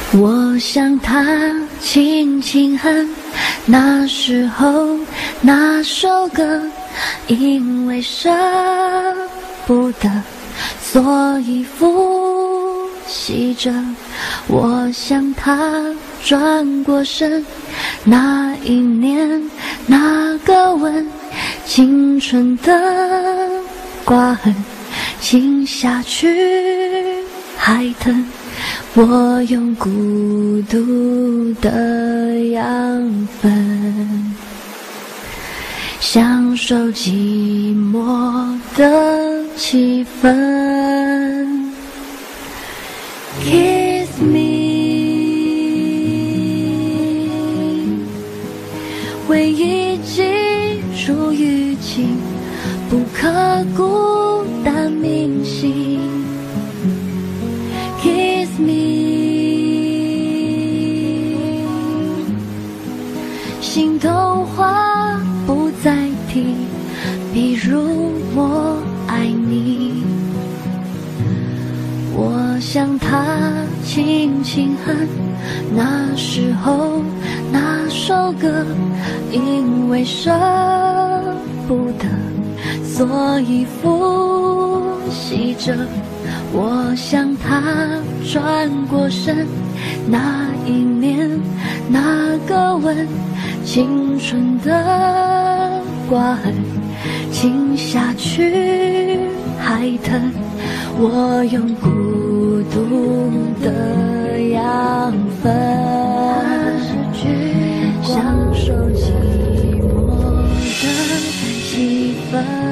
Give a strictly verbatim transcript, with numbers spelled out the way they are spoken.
我想他轻轻哼那时候那首歌，因为舍不得，所以复习着。我想他转过身，那一年那个吻，青春的刮痕，亲下去还疼。我用孤独的养分，享受寂寞的气氛。 Kiss me， 回忆记住雨季，不刻骨但铭心。Kiss me， 心动话不再提，比如我爱你。我想他轻轻哼那时候那首歌，因为舍不得，所以复习着。我想他转过身，那一年那个吻，青春的刮痕，亲下去还疼。我用孤独的养分，享受寂寞的气氛。